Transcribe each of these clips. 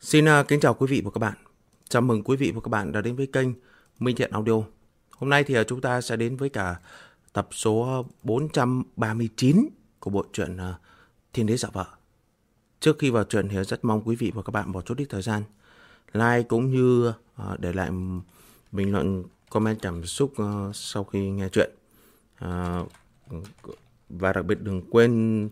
Xin kính chào quý vị và các bạn. Chào mừng quý vị và các bạn đã đến với kênh Minh Thiện Audio. Hôm nay thì chúng ta sẽ đến với cả tập số 439 của bộ truyện Thiên Đế Giả Vợ. Trước khi vào truyện thì rất mong quý vị và các bạn bỏ chút ít thời gian like cũng như để lại bình luận, comment cảm xúc sau khi nghe truyện. Và đặc biệt đừng quên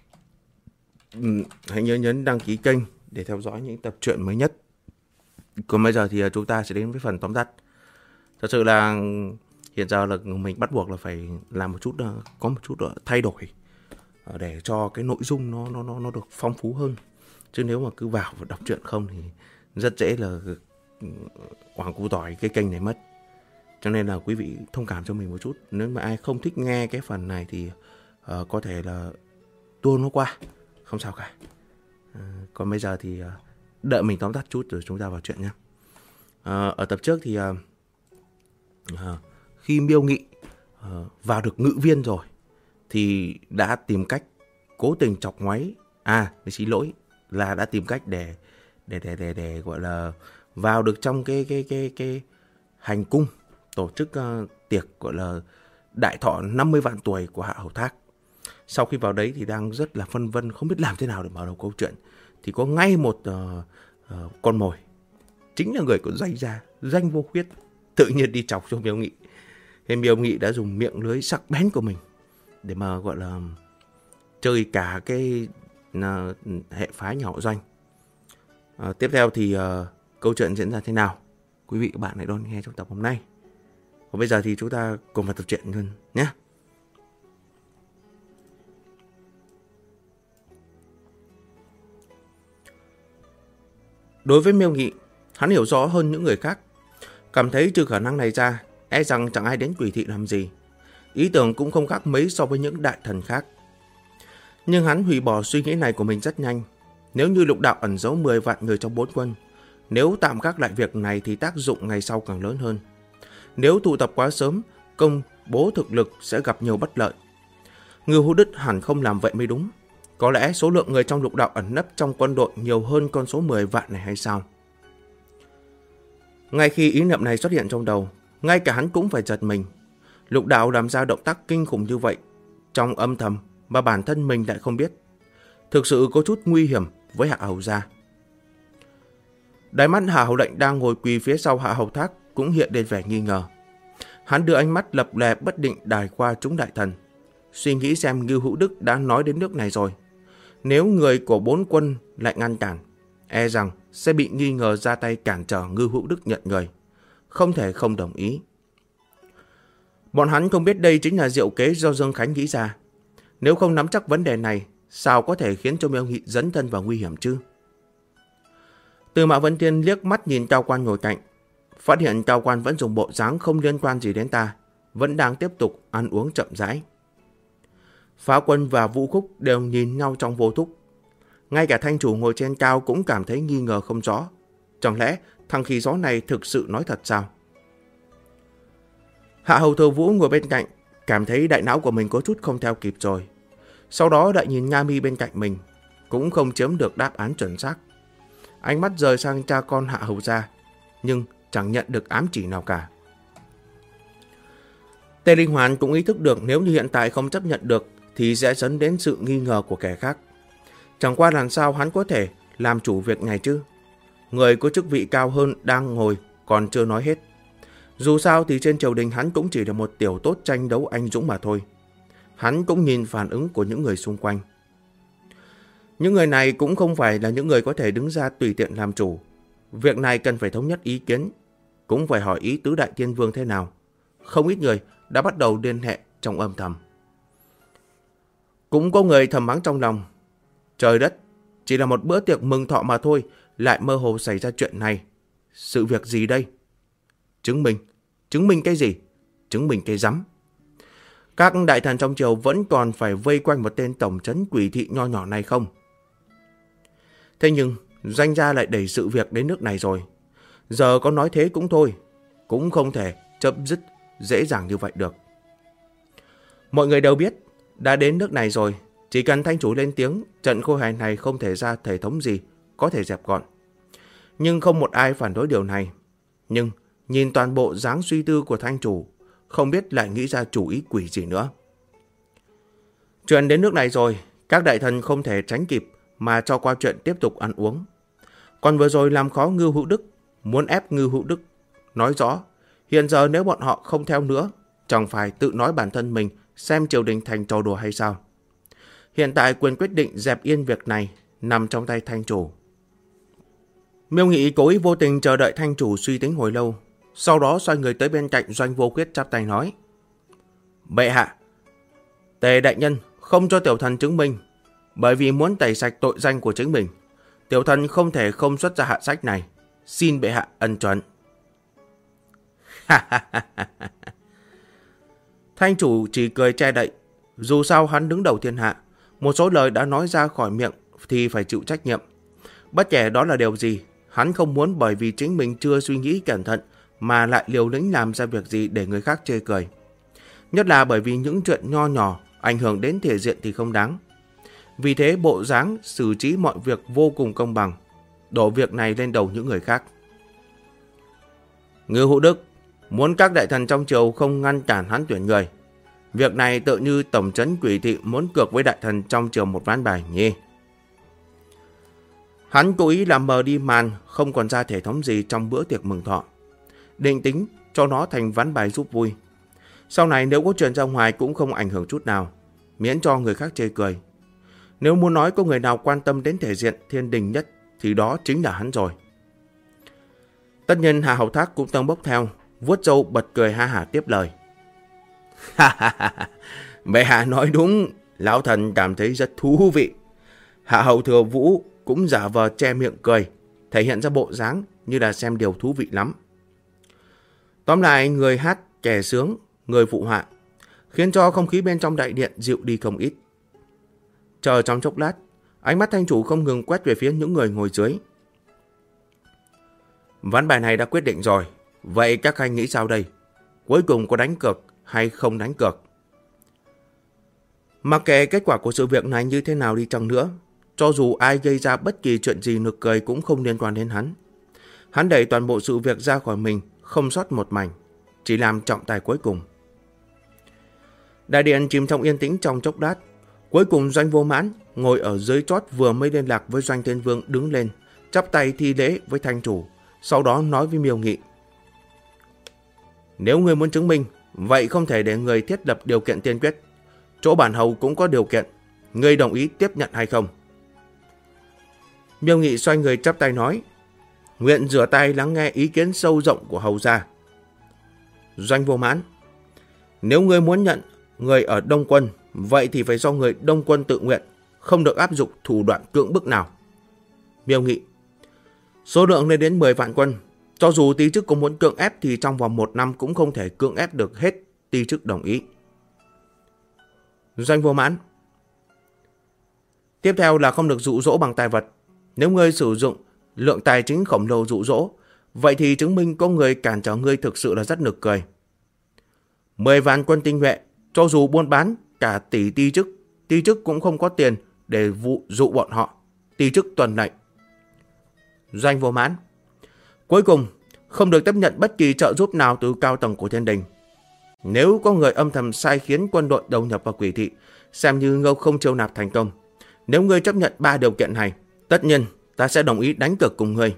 hãy nhấn đăng ký kênh để theo dõi những tập truyện mới nhất. Còn bây giờ thì chúng ta sẽ đến với phần tóm tắt. Thật sự là hiện giờ là mình bắt buộc là phải làm có một chút thay đổi để cho cái nội dung nó được phong phú hơn. Chứ nếu mà cứ vào và đọc truyện không thì rất dễ là hoàng cu tỏi cái kênh này mất. Cho nên là quý vị thông cảm cho mình một chút. Nếu mà ai không thích nghe cái phần này thì có thể là tua nó qua, không sao cả. Còn bây giờ thì đợi mình tóm tắt chút rồi chúng ta vào chuyện nhé. Ở tập trước thì khi Miêu Nghị vào được ngự viên rồi thì đã tìm cách cố tình chọc ngoáy. Xin lỗi, là đã tìm cách để gọi là vào được trong cái hành cung tổ chức tiệc gọi là đại thọ 50 vạn tuổi của Hạ Hầu Thác. Sau khi vào đấy thì đang rất là phân vân, không biết làm thế nào để mở đầu câu chuyện, thì có ngay một con mồi, chính là người của Doanh gia, Doanh Vô Khuyết, tự nhiên đi chọc cho Miêu Nghị. Thế Miêu Nghị đã dùng miệng lưới sắc bén của mình để mà gọi là chơi cả cái hệ phái nhà họ Doanh. Tiếp theo thì câu chuyện diễn ra thế nào, quý vị các bạn hãy đón nghe trong tập hôm nay. Còn bây giờ thì chúng ta cùng vào tập truyện luôn nhé. Đối với Miêu Nghị, hắn hiểu rõ hơn những người khác, cảm thấy trừ khả năng này ra, e rằng chẳng ai đến Quỷ Thị làm gì. Ý tưởng cũng không khác mấy so với những đại thần khác. Nhưng hắn hủy bỏ suy nghĩ này của mình rất nhanh. Nếu như Lục Đạo ẩn giấu 10 vạn người trong 4 quân, nếu tạm gác lại việc này thì tác dụng ngày sau càng lớn hơn. Nếu tụ tập quá sớm, công bố thực lực sẽ gặp nhiều bất lợi. Ngưu Hữu Đức hẳn không làm vậy mới đúng. Có lẽ số lượng người trong Lục Đạo ẩn nấp trong quân đội nhiều hơn con số 10 vạn này hay sao? Ngay khi ý niệm này xuất hiện trong đầu, ngay cả hắn cũng phải giật mình. Lục Đạo làm ra động tác kinh khủng như vậy, trong âm thầm mà bản thân mình lại không biết. Thực sự có chút nguy hiểm với Hạ Hầu gia. Đáy mắt Hạ Hầu Lệnh đang ngồi quỳ phía sau Hạ Hầu Thác cũng hiện lên vẻ nghi ngờ. Hắn đưa ánh mắt lập lè bất định đài qua chúng đại thần, suy nghĩ xem Ngưu Hữu Đức đã nói đến nước này rồi. Nếu người của 4 quân lại ngăn cản, e rằng sẽ bị nghi ngờ ra tay cản trở Ngưu Hữu Đức nhận người. Không thể không đồng ý. Bọn hắn không biết đây chính là diệu kế do Dương Khánh nghĩ ra. Nếu không nắm chắc vấn đề này, sao có thể khiến cho Miêu Nghị dấn thân vào nguy hiểm chứ? Tư Mã Vân Thiên liếc mắt nhìn Cao Quan ngồi cạnh, phát hiện Cao Quan vẫn dùng bộ dáng không liên quan gì đến ta, vẫn đang tiếp tục ăn uống chậm rãi. Phá Quân và Vũ Khúc đều nhìn nhau trong vô thúc. Ngay cả Thanh Chủ ngồi trên cao cũng cảm thấy nghi ngờ không rõ. Chẳng lẽ thằng khỉ gió này thực sự nói thật sao? Hạ Hầu Thừa Vũ ngồi bên cạnh, cảm thấy đại não của mình có chút không theo kịp rồi. Sau đó lại nhìn Nha Mi bên cạnh mình, cũng không chiếm được đáp án chuẩn xác. Ánh mắt rời sang cha con Hạ Hầu gia, nhưng chẳng nhận được ám chỉ nào cả. Tề Linh Hoàn cũng ý thức được nếu như hiện tại không chấp nhận được thì sẽ dẫn đến sự nghi ngờ của kẻ khác. Chẳng qua làm sao hắn có thể làm chủ việc này chứ? Người có chức vị cao hơn đang ngồi còn chưa nói hết. Dù sao thì trên triều đình hắn cũng chỉ là một tiểu tốt tranh đấu anh dũng mà thôi. Hắn cũng nhìn phản ứng của những người xung quanh. Những người này cũng không phải là những người có thể đứng ra tùy tiện làm chủ. Việc này cần phải thống nhất ý kiến, cũng phải hỏi ý tứ Đại Thiên Vương thế nào. Không ít người đã bắt đầu liên hệ trong âm thầm. Cũng có người thầm mắng trong lòng. Trời đất, chỉ là một bữa tiệc mừng thọ mà thôi, lại mơ hồ xảy ra chuyện này. Sự việc gì đây? Chứng minh cái gì? Chứng minh cái rắm. Các đại thần trong triều vẫn còn phải vây quanh một tên tổng trấn Quỷ Thị nho nhỏ này không? Thế nhưng Doanh gia lại đẩy sự việc đến nước này rồi. Giờ có nói thế cũng thôi, cũng không thể chấm dứt dễ dàng như vậy được. Mọi người đều biết, đã đến nước này rồi, chỉ cần Thanh Chủ lên tiếng, trận khôi hài này không thể ra thể thống gì có thể dẹp gọn. nhưng không một ai phản đối điều này. Nhưng nhìn toàn bộ dáng suy tư của Thanh chủ, không biết lại nghĩ ra chủ ý quỷ gì nữa. Chuyện đến nước này rồi, các đại thần không thể tránh kịp mà cho qua chuyện tiếp tục ăn uống. Còn vừa rồi làm khó Ngưu Hữu Đức, muốn ép Ngưu Hữu Đức nói rõ, hiện giờ nếu bọn họ không theo nữa, chẳng phải tự nói bản thân mình xem triều đình thành trò đùa hay sao? Hiện tại quyền quyết định dẹp yên việc này nằm trong tay Thanh chủ. Miêu Nghị cố ý vô tình chờ đợi Thanh chủ suy tính hồi lâu, sau đó xoay người tới bên cạnh Doanh Vô Khuyết chắp tay nói: Bệ hạ, Tề đại nhân không cho tiểu thần chứng minh, bởi vì muốn tẩy sạch tội danh của chính mình, tiểu thần không thể không xuất ra hạ sách này, xin bệ hạ ân chuẩn. Thanh chủ chỉ cười che đậy, dù sao hắn đứng đầu thiên hạ, một số lời đã nói ra khỏi miệng thì phải chịu trách nhiệm. Bất kể đó là điều gì, hắn không muốn bởi vì chính mình chưa suy nghĩ cẩn thận mà lại liều lĩnh làm ra việc gì để người khác chê cười. Nhất là bởi vì những chuyện nho nhỏ ảnh hưởng đến thể diện thì không đáng. Vì thế bộ dáng xử trí mọi việc vô cùng công bằng, đổ việc này lên đầu những người khác. Ngưu Hữu Đức muốn các đại thần trong triều không ngăn cản hắn tuyển người. Việc này tự như tổng trấn Quỷ Thị muốn cược với đại thần trong triều một ván bài nhỉ. Hắn cố ý làm mờ đi màn không còn ra thể thống gì trong bữa tiệc mừng thọ, định tính cho nó thành ván bài giúp vui. Sau này nếu có truyền ra ngoài cũng không ảnh hưởng chút nào, miễn cho người khác chê cười. Nếu muốn nói có người nào quan tâm đến thể diện thiên đình nhất thì đó chính là hắn rồi. Tất nhiên Hà Hậu Thác cũng tâng bốc theo, vuốt râu bật cười ha hả tiếp lời. Bệ hạ nói đúng, lão thần cảm thấy rất thú vị. Hạ Hậu Thừa Vũ cũng giả vờ che miệng cười, thể hiện ra bộ dáng như là xem điều thú vị lắm. Tóm lại, người hát kẻ sướng, người phụ họa, khiến cho không khí bên trong đại điện dịu đi không ít. Chờ trong chốc lát, ánh mắt Thanh chủ không ngừng quét về phía những người ngồi dưới. Ván bài này đã quyết định rồi, vậy các anh nghĩ sao đây? Cuối cùng có đánh cược hay không đánh cược? Mặc kệ kết quả của sự việc này như thế nào đi chăng nữa, cho dù ai gây ra bất kỳ chuyện gì nực cười cũng không liên quan đến hắn. Hắn đẩy toàn bộ sự việc ra khỏi mình, không sót một mảnh, chỉ làm trọng tài cuối cùng. Đại điện chìm trong yên tĩnh trong chốc lát. Cuối cùng Doanh Vô Mãn ngồi ở dưới chót vừa mới liên lạc với Doanh Thiên Vương đứng lên, chắp tay thi lễ với Thanh chủ, sau đó nói với Miêu Nghị: Nếu ngươi muốn chứng minh, vậy không thể để người thiết lập điều kiện tiên quyết. Chỗ bản hầu cũng có điều kiện, ngươi đồng ý tiếp nhận hay không? Miêu Nghị xoay người chắp tay nói: Nguyện rửa tay lắng nghe ý kiến sâu rộng của hầu gia. Doanh Vô Mãn: Nếu ngươi muốn nhận người ở Đông Quân, vậy thì phải do người Đông Quân tự nguyện, không được áp dụng thủ đoạn cưỡng bức nào. Miêu Nghị: Số lượng lên đến 10 vạn quân, cho dù ty chức có muốn cưỡng ép thì trong vòng 1 năm cũng không thể cưỡng ép được hết ty chức đồng ý. Doanh Vô Mãn: Tiếp theo là không được dụ dỗ bằng tài vật. Nếu ngươi sử dụng lượng tài chính khổng lồ dụ dỗ, vậy thì chứng minh có người cản trở ngươi thực sự là rất nực cười. 10 vạn quân tinh nhuệ, cho dù buôn bán cả tỷ ty chức cũng không có tiền để dụ bọn họ. Ty chức tuần lệnh. Doanh Vô Mãn: Cuối cùng, không được tiếp nhận bất kỳ trợ giúp nào từ cao tầng của thiên đình. Nếu có người âm thầm sai khiến quân đội đầu nhập vào Quỷ Thị, xem như ngâu không chiêu nạp thành công. Nếu ngươi chấp nhận 3 điều kiện này, tất nhiên ta sẽ đồng ý đánh cược cùng ngươi.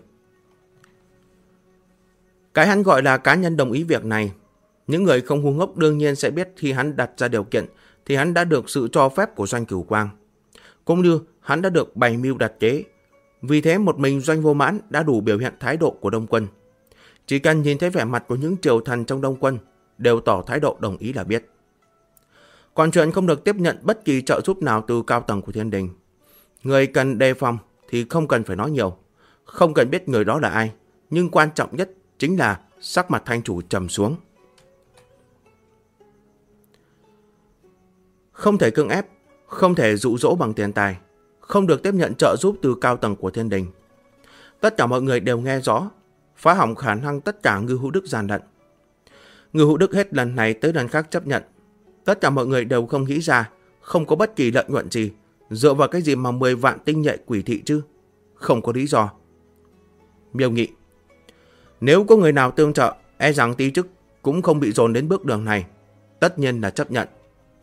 Cái hắn gọi là cá nhân đồng ý việc này. Những người không ngu ngốc đương nhiên sẽ biết khi hắn đặt ra điều kiện thì hắn đã được sự cho phép của Doanh Cửu Quang, cũng như hắn đã được bày mưu đặt kế. Vì thế một mình Doanh Vô Mãn đã đủ biểu hiện thái độ của Đông Quân. Chỉ cần nhìn thấy vẻ mặt của những triều thần trong Đông Quân đều tỏ thái độ đồng ý là biết. Còn chuyện không được tiếp nhận bất kỳ trợ giúp nào từ cao tầng của thiên đình, người cần đề phòng thì không cần phải nói nhiều, không cần biết người đó là ai, nhưng quan trọng nhất chính là sắc mặt Thanh chủ trầm xuống. Không thể cưỡng ép, không thể dụ dỗ bằng tiền tài, không được tiếp nhận trợ giúp từ cao tầng của thiên đình. Tất cả mọi người đều nghe rõ, phá hỏng khả năng tất cả Ngưu Hữu Đức gian lận. Ngưu Hữu Đức hết lần này tới lần khác chấp nhận. Tất cả mọi người đều không nghĩ ra, không có bất kỳ lợi nhuận gì, dựa vào cái gì mà 10 vạn tinh nhuệ Quỷ Thị chứ? Không có lý do. Miêu Nghị: Nếu có người nào tương trợ, e rằng Ti chức cũng không bị dồn đến bước đường này. Tất nhiên là chấp nhận.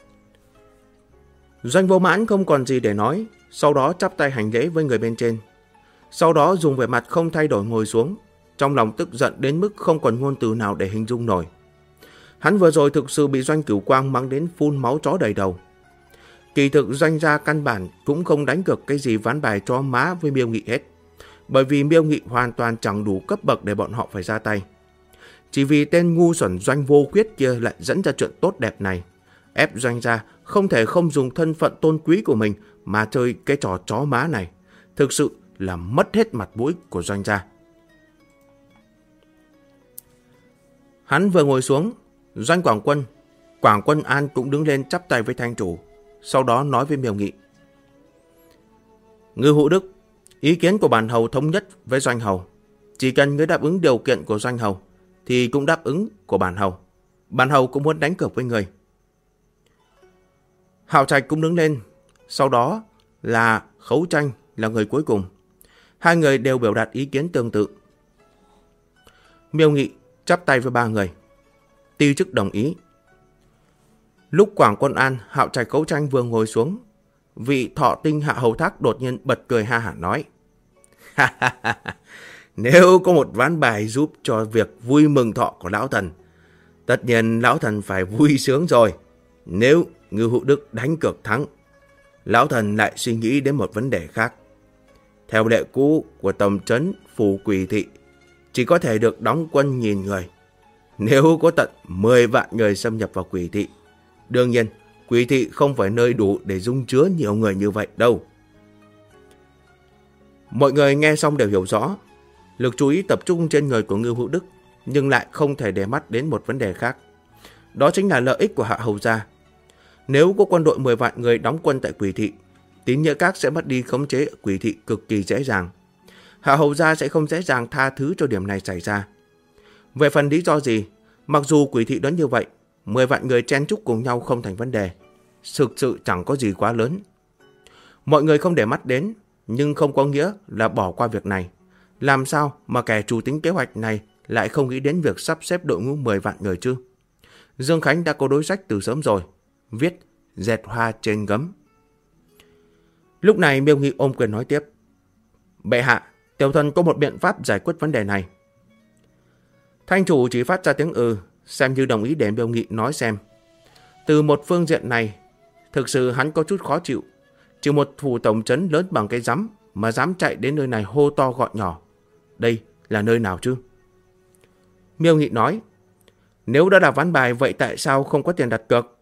Doanh Vô Mãn không còn gì để nói, sau đó chắp tay hành lễ với người bên trên. Sau đó dùng vẻ mặt không thay đổi ngồi xuống, trong lòng tức giận đến mức không còn ngôn từ nào để hình dung nổi. Hắn vừa rồi thực sự bị Doanh Cửu Quang mắng đến phun máu chó đầy đầu. Kỳ thực Doanh gia căn bản cũng không đánh cược cái gì ván bài cho má với Miêu Nghị hết, bởi vì Miêu Nghị hoàn toàn chẳng đủ cấp bậc để bọn họ phải ra tay. Chỉ vì tên ngu xuẩn Doanh Vô Khuyết kia lại dẫn ra chuyện tốt đẹp này, ép Doanh gia không thể không dùng thân phận tôn quý của mình mà chơi cái trò chó má này, thực sự là mất hết mặt mũi của Doanh gia. Hắn vừa ngồi xuống, Doanh Quảng Quân An cũng đứng lên chắp tay với Thanh chủ, sau đó nói với Miêu Nghị: Ngư Hữu Đức, ý kiến của bản hầu thống nhất với Doanh hầu. Chỉ cần ngươi đáp ứng điều kiện của Doanh hầu thì cũng đáp ứng của bản hầu. Bản hầu cũng muốn đánh cược với người. Hạo Trạch cũng đứng lên, sau đó là Khấu Tranh là người cuối cùng. Hai người đều biểu đạt ý kiến tương tự. Miêu Nghị chắp tay với ba người. Ti chức đồng ý. Lúc Quảng Quân An, Hạo Trạch, Khấu Tranh vừa ngồi xuống, vị Thọ Tinh Hạ Hầu Thác đột nhiên bật cười ha hả nói: Nếu có một ván bài giúp cho việc vui mừng thọ của lão thần, tất nhiên lão thần phải vui sướng rồi. Nếu Ngư Hữu Đức đánh cược thắng, lão thần lại suy nghĩ đến một vấn đề khác. Theo lệ cũ của tầm trấn phủ Quỷ Thị, chỉ có thể được đóng quân nghìn người. Nếu có tận 10 vạn người xâm nhập vào Quỷ Thị, đương nhiên Quỷ Thị không phải nơi đủ để dung chứa nhiều người như vậy đâu. Mọi người nghe xong đều hiểu rõ, lực chú ý tập trung trên người của Ngưu Hữu Đức, nhưng lại không thể để mắt đến một vấn đề khác. Đó chính là lợi ích của Hạ hầu gia. Nếu có quân đội 10 vạn người đóng quân tại Quỷ Thị, Tín Nghĩa Các sẽ mất đi khống chế Quỷ Thị cực kỳ dễ dàng. Hạ hầu gia sẽ không dễ dàng tha thứ cho điểm này xảy ra. Về phần lý do gì, mặc dù Quỷ Thị đoán như vậy, 10 vạn người chen chúc cùng nhau không thành vấn đề. Thực sự chẳng có gì quá lớn. Mọi người không để mắt đến, nhưng không có nghĩa là bỏ qua việc này. Làm sao mà kẻ chủ tính kế hoạch này lại không nghĩ đến việc sắp xếp đội ngũ 10 vạn người chứ? Dương Khánh đã có đối sách từ sớm rồi, viết dệt hoa trên gấm. Lúc này Miêu Nghị ôm quyền nói tiếp: Bệ hạ, tiểu thần có một biện pháp giải quyết vấn đề này. Thanh chủ chỉ phát ra tiếng xem như đồng ý để Miêu Nghị nói xem. Từ một phương diện này, thực sự hắn có chút khó chịu. Chỉ một phủ tổng trấn lớn bằng cái rắm mà dám chạy đến nơi này hô to gọi nhỏ. Đây là nơi nào chứ? Miêu Nghị nói: Nếu đã là ván bài, vậy tại sao không có tiền đặt cược?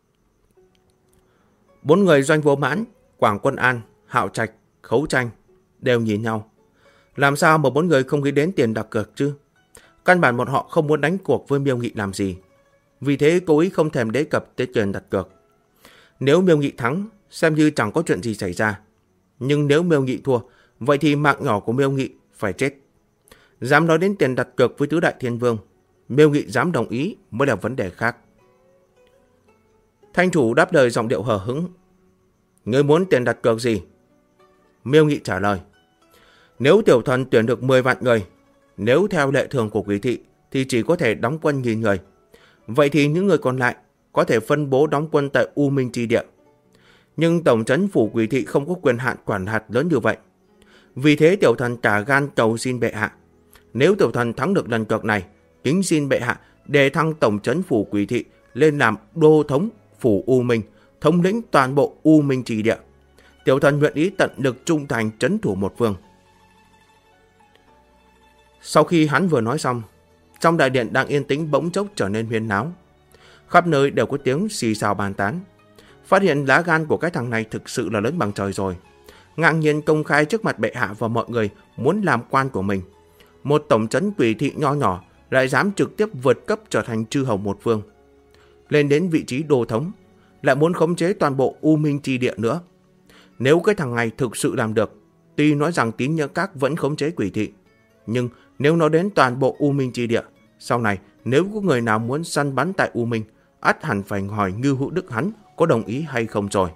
4 người Doanh Vô Mãn, Quảng Quân An, Hạo Trạch, Khấu Tranh đều nhìn nhau. Làm sao mà 4 người không nghĩ đến tiền đặt cược chứ? Căn bản bọn họ không muốn đánh cuộc với Miêu Nghị làm gì. Vì thế cố ý không thèm đề cập tới tiền đặt cược. Nếu Miêu Nghị thắng, xem như chẳng có chuyện gì xảy ra. Nhưng nếu Miêu Nghị thua, vậy thì mạng nhỏ của Miêu Nghị phải chết. Dám nói đến tiền đặt cược với tứ đại thiên vương, Miêu Nghị dám đồng ý mới là vấn đề khác. Thanh chủ đáp lời giọng điệu hờ hững: Ngươi muốn tiền đặt cược gì? Miêu Nghị trả lời: Nếu tiểu thần tuyển được 10 vạn người, nếu theo lệ thường của Quỷ Thị thì chỉ có thể đóng quân 1000 người. Vậy thì những người còn lại có thể phân bố đóng quân tại U Minh Chi Địa. Nhưng tổng trấn phủ Quỷ Thị không có quyền hạn quản hạt lớn như vậy. Vì thế tiểu thần trả gan cầu xin bệ hạ. Nếu tiểu thần thắng được lần cược này, kính xin bệ hạ đề thăng tổng trấn phủ Quỷ Thị lên làm đô thống phủ U Minh, thống lĩnh toàn bộ U Minh Chi Địa. Tiểu thần nguyện ý tận lực trung thành trấn thủ một phương. Sau khi hắn vừa nói xong, trong đại điện đang yên tĩnh bỗng chốc trở nên huyên náo. Khắp nơi đều có tiếng xì xào bàn tán. Phát hiện lá gan của cái thằng này thực sự là lớn bằng trời rồi. Ngạc nhiên công khai trước mặt bệ hạ và mọi người muốn làm quan của mình. Một tổng trấn Quỷ Thị nho nhỏ lại dám trực tiếp vượt cấp trở thành chư hầu một phương. Lên đến vị trí đô thống, lại muốn khống chế toàn bộ U Minh Chi Địa nữa. Nếu cái thằng này thực sự làm được, tuy nói rằng Tín Nghĩa Các vẫn khống chế Quỷ Thị, nhưng nếu nó đến toàn bộ U Minh Chi Địa, sau này nếu có người nào muốn săn bắn tại U Minh, ắt hẳn phải hỏi Ngưu Hữu Đức hắn có đồng ý hay không rồi.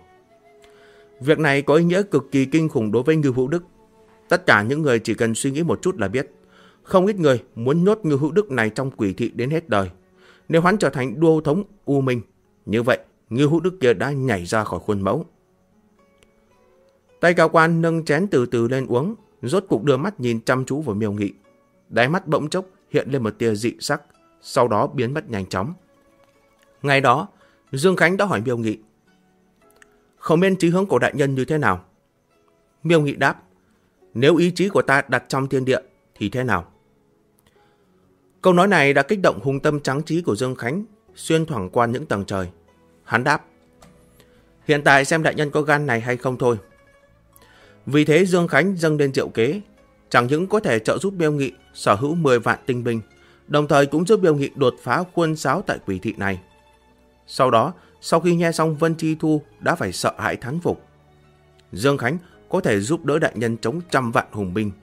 Việc này có ý nghĩa cực kỳ kinh khủng đối với Ngưu Hữu Đức. Tất cả những người chỉ cần suy nghĩ một chút là biết, Không ít người muốn nhốt Ngưu Hữu Đức này trong quỷ thị đến hết đời. Nếu hắn trở thành đô thống U Minh, như vậy Ngưu Hữu Đức kia đã nhảy ra khỏi khuôn mẫu. Tay cao quan nâng chén từ từ lên uống, rốt cục đưa mắt nhìn chăm chú vào Miêu Nghị. Đáy mắt bỗng chốc hiện lên một tia dị sắc, sau đó biến mất nhanh chóng. Ngày đó, Dương Khánh đã hỏi Miêu Nghị: không biết chí hướng của đại nhân như thế nào? Miêu Nghị đáp: nếu ý chí của ta đặt trong thiên địa thì thế nào? Câu nói này đã kích động hùng tâm tráng trí của Dương Khánh, xuyên thoảng qua những tầng trời. Hắn đáp: hiện tại xem đại nhân có gan này hay không thôi. Vì thế Dương Khánh dâng lên diệu kế, chẳng những có thể trợ giúp Miêu Nghị sở hữu 10 vạn tinh binh, đồng thời cũng giúp Miêu Nghị đột phá khuôn sáo tại quỷ thị này. Sau đó, sau khi nghe xong Vân Chi Thu đã phải sợ hãi thán phục. Dương Khánh có thể giúp đỡ đại nhân chống 100 vạn hùng binh.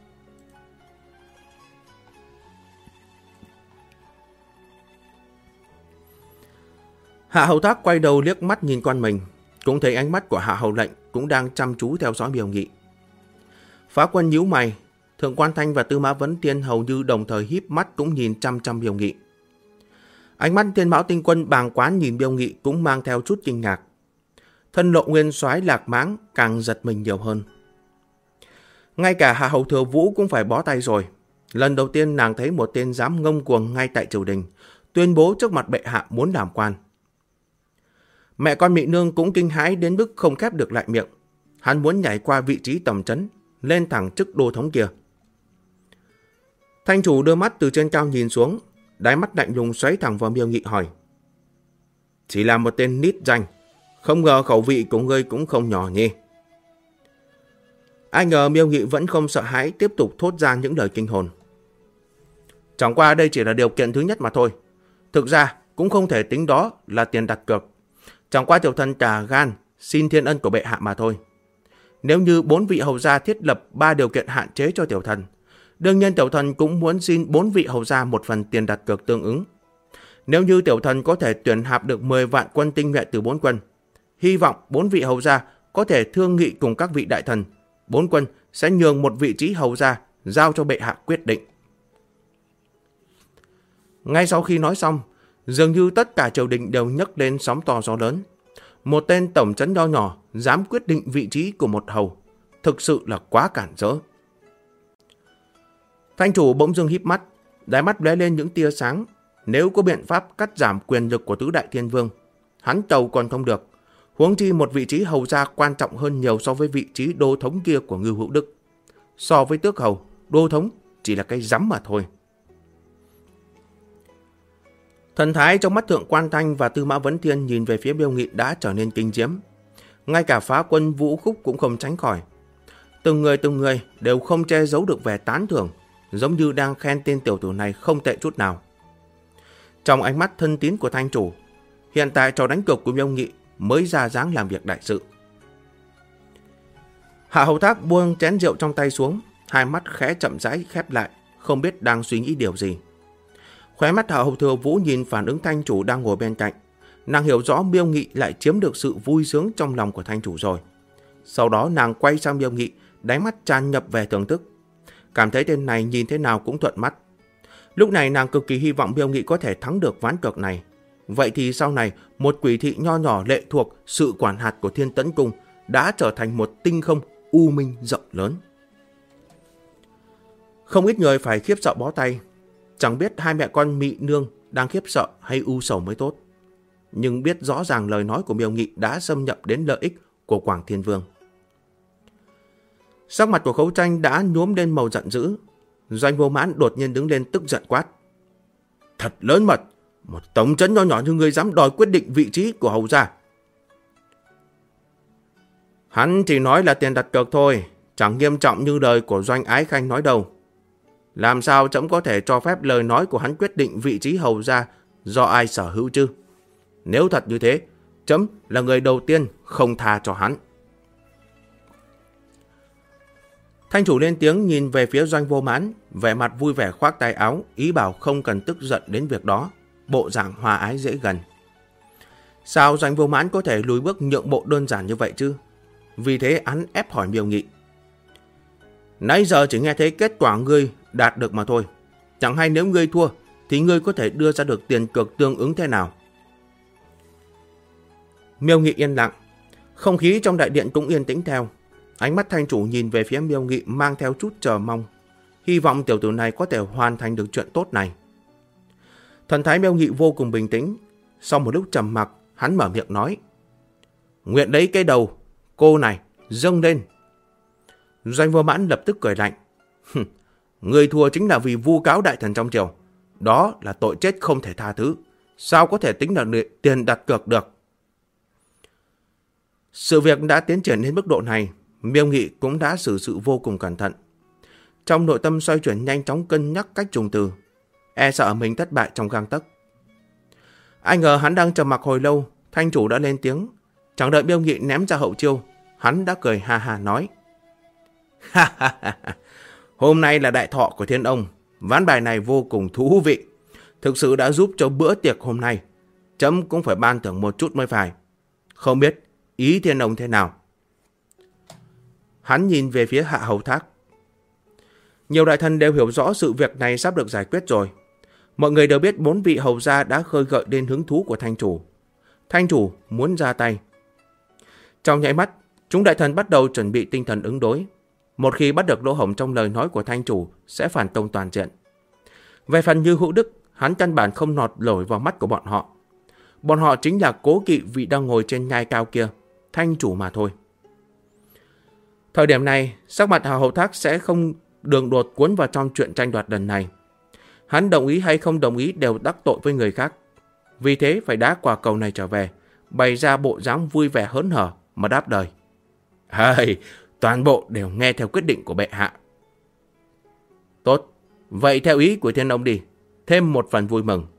Hạ Hầu Thác quay đầu liếc mắt nhìn con mình, cũng thấy ánh mắt của Hạ Hầu Lệnh cũng đang chăm chú theo dõi Miêu Nghị. Phá Quân nhíu mày, Thượng Quan Thanh và Tư Mã Vấn Tiên hầu như đồng thời híp mắt cũng nhìn chăm chăm Miêu Nghị. Ánh mắt Thiên Mão Tinh Quân bàng quán nhìn Miêu Nghị cũng mang theo chút kinh ngạc. Thân Lộ Nguyên Soái Lạc Mãng càng giật mình nhiều hơn. Ngay cả Hạ Hầu Thừa Vũ cũng phải bó tay rồi. Lần đầu tiên nàng thấy một tên dám ngông cuồng ngay tại triều đình, tuyên bố trước mặt bệ hạ muốn làm quan. Mẹ con Mị Nương cũng kinh hãi đến mức không khép được lại miệng. Hắn muốn nhảy qua vị trí tầm trấn, lên thẳng chức đô thống kia. Thanh chủ đưa mắt từ trên cao nhìn xuống, đáy mắt lạnh lùng xoáy thẳng vào Miêu Nghị hỏi: chỉ là một tên nít danh, không ngờ khẩu vị của ngươi cũng không nhỏ nhỉ? Ai ngờ Miêu Nghị vẫn không sợ hãi, tiếp tục thốt ra những lời kinh hồn. Chẳng qua đây chỉ là điều kiện thứ nhất mà thôi. Thực ra cũng không thể tính đó là tiền đặt cược. Chẳng qua tiểu thần trả gan xin thiên ân của bệ hạ mà thôi. Nếu như 4 vị hầu gia thiết lập 3 điều kiện hạn chế cho tiểu thần, đương nhiên tiểu thần cũng muốn xin 4 vị hầu gia một phần tiền đặt cược tương ứng. Nếu như tiểu thần có thể tuyển hạp được 10 vạn quân tinh nhuệ từ 4 quân, hy vọng 4 vị hầu gia có thể thương nghị cùng các vị đại thần, 4 quân sẽ nhường một vị trí hầu gia giao cho bệ hạ quyết định. Ngay sau khi nói xong, dường như tất cả triều đình đều nhấc lên sóng to gió lớn. Một tên tổng trấn nho nhỏ dám quyết định vị trí của một hầu, thực sự là quá cản rỡ. Thanh chủ bỗng dưng híp mắt, đáy mắt lóe lên những tia sáng. Nếu có biện pháp cắt giảm quyền lực của tứ đại thiên vương, hắn tàu còn không được. Huống chi một vị trí hầu gia quan trọng hơn nhiều so với vị trí đô thống kia của Ngưu Hữu Đức. So với tước hầu, đô thống chỉ là cái rắm mà thôi. Thần thái trong mắt Thượng Quan Thanh và Tư Mã Vấn Thiên nhìn về phía Miêu Nghị đã trở nên kinh diễm. Ngay cả Phá Quân Vũ Khúc cũng không tránh khỏi. Từng người đều không che giấu được vẻ tán thưởng, giống như đang khen tên tiểu tử này không tệ chút nào. Trong ánh mắt thân tín của Thanh chủ, hiện tại trò đánh cược của Miêu Nghị mới ra dáng làm việc đại sự. Hạ Hầu Thác buông chén rượu trong tay xuống, hai mắt khẽ chậm rãi khép lại, không biết đang suy nghĩ điều gì. Khóe mắt Hạ Hầu Thừa Vũ nhìn phản ứng Thanh chủ đang ngồi bên cạnh. Nàng hiểu rõ Miêu Nghị lại chiếm được sự vui sướng trong lòng của Thanh chủ rồi. Sau đó nàng quay sang Miêu Nghị, đáy mắt tràn ngập vẻ thưởng thức. Cảm thấy tên này nhìn thế nào cũng thuận mắt. Lúc này nàng cực kỳ hy vọng Miêu Nghị có thể thắng được ván cược này. Vậy thì sau này, một quỷ thị nho nhỏ lệ thuộc sự quản hạt của Thiên Tấn Cung đã trở thành một tinh không u minh rộng lớn. Không ít người phải khiếp sợ bó tay. Chẳng biết hai mẹ con Mị Nương đang khiếp sợ hay u sầu mới tốt. Nhưng biết rõ ràng lời nói của Miêu Nghị đã xâm nhập đến lợi ích của Quảng Thiên Vương. Sắc mặt của Khấu Tranh đã nhuốm lên màu giận dữ. Doanh Vô Mãn đột nhiên đứng lên tức giận quát: thật lớn mật, một tổng trấn nho nhỏ như ngươi dám đòi quyết định vị trí của hầu gia. Hắn chỉ nói là tiền đặt cược thôi, chẳng nghiêm trọng như lời của Doanh Ái Khanh nói đâu. Làm sao trẫm có thể cho phép lời nói của hắn quyết định vị trí hầu gia do ai sở hữu chứ? Nếu thật như thế, trẫm là người đầu tiên không tha cho hắn. Thanh chủ lên tiếng nhìn về phía Doanh Vô Mãn, vẻ mặt vui vẻ khoác tay áo, ý bảo không cần tức giận đến việc đó, bộ dạng hòa ái dễ gần. Sao Doanh Vô Mãn có thể lùi bước nhượng bộ đơn giản như vậy chứ? Vì thế hắn ép hỏi Miêu Nghị: nãy giờ chỉ nghe thấy kết quả ngươi đạt được mà thôi, Chẳng hay nếu ngươi thua thì ngươi có thể đưa ra được tiền cược tương ứng thế nào? Miêu Nghị yên lặng. Không khí trong đại điện cũng yên tĩnh theo. Ánh mắt Thanh chủ nhìn về phía Miêu Nghị mang theo chút chờ mong. Hy vọng tiểu tử này có thể hoàn thành được chuyện tốt này. Thần thái Miêu Nghị vô cùng bình tĩnh. Sau một lúc trầm mặc, hắn mở miệng nói: Nguyện lấy cái đầu cô này dâng lên. Doanh Vô Mãn lập tức cười lạnh. Người thua chính là vì vu cáo đại thần trong triều. Đó là tội chết không thể tha thứ. Sao có thể tính là tiền đặt cược được? Sự việc đã tiến triển đến mức độ này, Miêu Nghị cũng đã xử sự vô cùng cẩn thận. Trong nội tâm xoay chuyển nhanh chóng cân nhắc cách dùng từ, e sợ mình thất bại trong gang tấc. Ai ngờ hắn đang trầm mặc hồi lâu, Thanh chủ đã lên tiếng. Chẳng đợi Miêu Nghị ném ra hậu chiêu, hắn đã cười ha ha nói: Hôm nay là đại thọ của Thiên Ông, ván bài này vô cùng thú vị. Thực sự đã giúp cho bữa tiệc hôm nay. Chấm cũng phải ban thưởng một chút mới phải. Không biết ý Thiên Ông thế nào? Hắn nhìn về phía Hạ Hầu Thác. Nhiều đại thần đều hiểu rõ sự việc này sắp được giải quyết rồi. Mọi người đều biết 4 vị hầu gia đã khơi gợi đến hứng thú của Thanh chủ. Thanh chủ muốn ra tay. Trong nháy mắt, chúng đại thần bắt đầu chuẩn bị tinh thần ứng đối. Một khi bắt được lỗ hổng trong lời nói của Thanh chủ sẽ phản công toàn diện. Về phần Như Hữu Đức, hắn căn bản không lọt nổi vào mắt của bọn họ. Bọn họ chính là cố kỵ vị đang ngồi trên nhai cao kia, Thanh chủ mà thôi. Thời điểm này, sắc mặt Hạ Hầu Thác sẽ không đường đột cuốn vào trong chuyện tranh đoạt lần này. Hắn đồng ý hay không đồng ý đều đắc tội với người khác. Vì thế phải đá quả cầu này trở về, bày ra bộ dáng vui vẻ hớn hở mà đáp lời: toàn bộ đều nghe theo quyết định của bệ hạ. Tốt, vậy theo ý của Thiên Ông đi, thêm một phần vui mừng.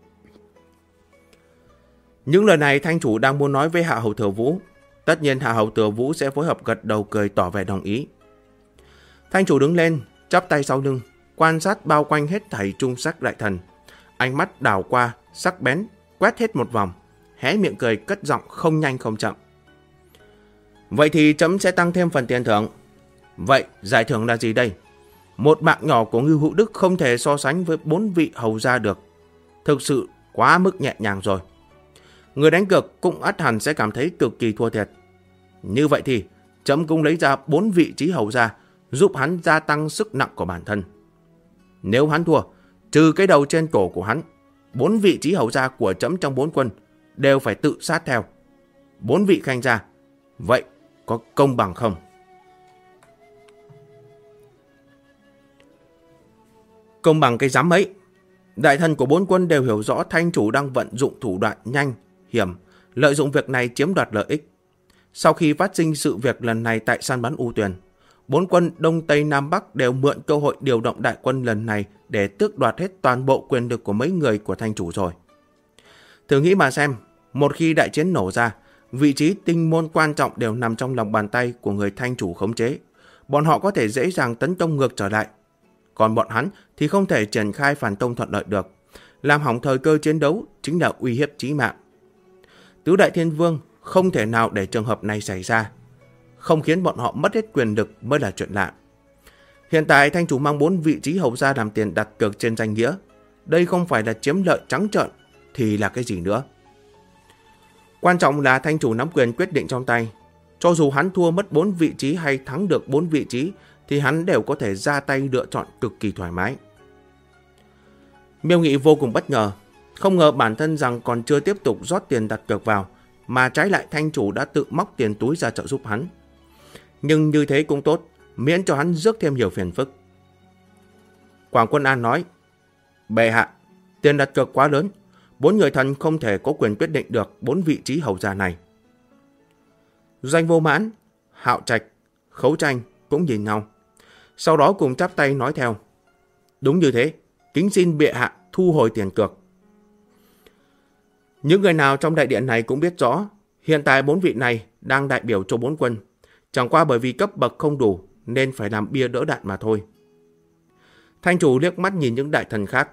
Những lời này Thanh chủ đang muốn nói với Hạ Hầu Thừa Vũ. Tất nhiên Hạ Hầu Thừa Vũ sẽ phối hợp gật đầu cười tỏ vẻ đồng ý. Thanh chủ đứng lên, chắp tay sau lưng, quan sát bao quanh hết thảy trung sắc đại thần. Ánh mắt đảo qua, sắc bén, quét hết một vòng, hé miệng cười cất giọng không nhanh không chậm. Vậy thì chấm sẽ tăng thêm phần tiền thưởng. Vậy giải thưởng là gì đây? Một mạng nhỏ của Ngưu Hữu Đức không thể so sánh với 4 vị hầu gia được. Thực sự quá mức nhẹ nhàng rồi. Người đánh cược cũng ắt hẳn sẽ cảm thấy cực kỳ thua thiệt. Như vậy thì chấm cũng lấy ra 4 vị trí hầu gia, giúp hắn gia tăng sức nặng của bản thân. Nếu hắn thua, trừ cái đầu trên cổ của hắn, 4 vị trí hầu gia của chấm trong 4 quân đều phải tự sát theo. 4 vị khanh gia, vậy có công bằng không? Công bằng cái rắm ấy. Đại thần của 4 quân đều hiểu rõ Thanh chủ đang vận dụng thủ đoạn nhanh, hiểm, lợi dụng việc này chiếm đoạt lợi ích. Sau khi phát sinh sự việc lần này tại săn bắn U Tuyền, 4 quân Đông Tây Nam Bắc đều mượn cơ hội điều động đại quân lần này để tước đoạt hết toàn bộ quyền lực của mấy người của Thanh chủ rồi. Thử nghĩ mà xem, một khi đại chiến nổ ra, vị trí tinh môn quan trọng đều nằm trong lòng bàn tay của người Thanh chủ khống chế. Bọn họ có thể dễ dàng tấn công ngược trở lại. Còn bọn hắn thì không thể triển khai phản công thuận lợi được. Làm hỏng thời cơ chiến đấu chính là uy hiếp chí mạng. Tứ Đại Thiên Vương không thể nào để trường hợp này xảy ra. Không khiến bọn họ mất hết quyền lực mới là chuyện lạ. Hiện tại Thanh chủ mang 4 vị trí hầu gia làm tiền đặt cược trên danh nghĩa. Đây không phải là chiếm lợi trắng trợn thì là cái gì nữa? Quan trọng là Thanh chủ nắm quyền quyết định trong tay. Cho dù hắn thua mất 4 vị trí hay thắng được 4 vị trí thì hắn đều có thể ra tay lựa chọn cực kỳ thoải mái. Miêu Nghị vô cùng bất ngờ. Không ngờ bản thân rằng còn chưa tiếp tục rót tiền đặt cược vào, mà trái lại Thanh chủ đã tự móc tiền túi ra trợ giúp hắn. Nhưng như thế cũng tốt, miễn cho hắn rước thêm nhiều phiền phức. Quảng Quân An nói: Bệ hạ, tiền đặt cược quá lớn, 4 người thần không thể có quyền quyết định được 4 vị trí hầu gia này. Doanh Vô Mãn, Hạo Trạch, Khấu Tranh cũng nhìn nhau, sau đó cùng chắp tay nói theo: Đúng như thế, kính xin bệ hạ thu hồi tiền cược. Những người nào trong đại điện này cũng biết rõ, hiện tại 4 vị này đang đại biểu cho 4 quân, chẳng qua bởi vì cấp bậc không đủ nên phải làm bia đỡ đạn mà thôi. Thanh chủ liếc mắt nhìn những đại thần khác.